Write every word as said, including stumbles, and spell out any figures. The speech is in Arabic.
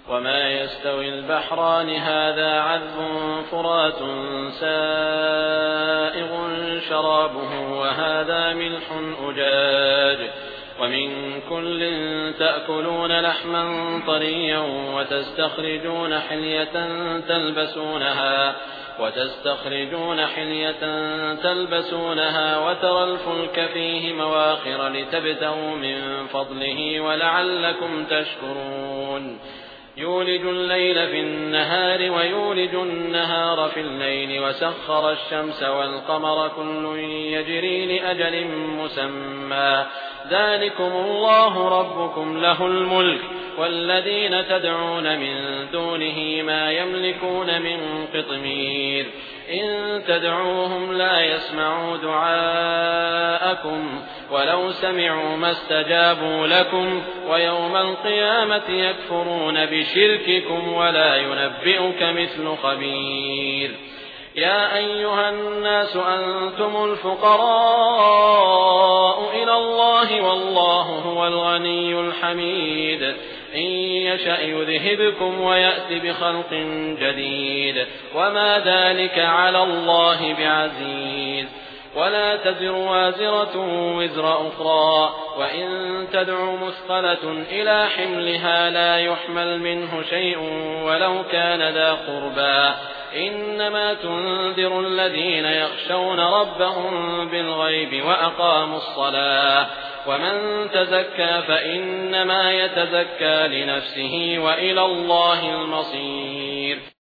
وما يستوي البحران هذا عذب فرات سائغ شرابه وهذا ملح أجاج ومن كل تأكلون لحما طريا وتستخرجون حلية تلبسونها وتستخرجون حلية تلبسونها وترى الفلك فيه مواخر لتبتغوا من فضله ولعلكم تشكرون يولج الليل في النهار ويولج النهار في الليل وسخر الشمس والقمر كل يجري لأجل مسمى ذلكم الله ربكم له الملك والذين تدعون من دونه ما يملكون من قطمير إن تدعوهم لا يسمعوا دعاءكم ولو سمعوا ما استجابوا لكم ويوم القيامة يكفرون بشرككم ولا ينبئك مثل خبير يا أيها الناس أنتم الفقراء إلى الله والله هو الغني الحميد إن يشأ يذهبكم ويأتي بخلق جديد وما ذلك على الله بعزيز ولا تزر وازرة وزر أخرى وإن تدع مثقلة إلى حملها لا يحمل منه شيء ولو كان ذا قربى إنما تنذر الذين يخشون ربهم بالغيب وأقاموا الصلاة ومن تزكى فإنما يتزكى لنفسه وإلى الله المصير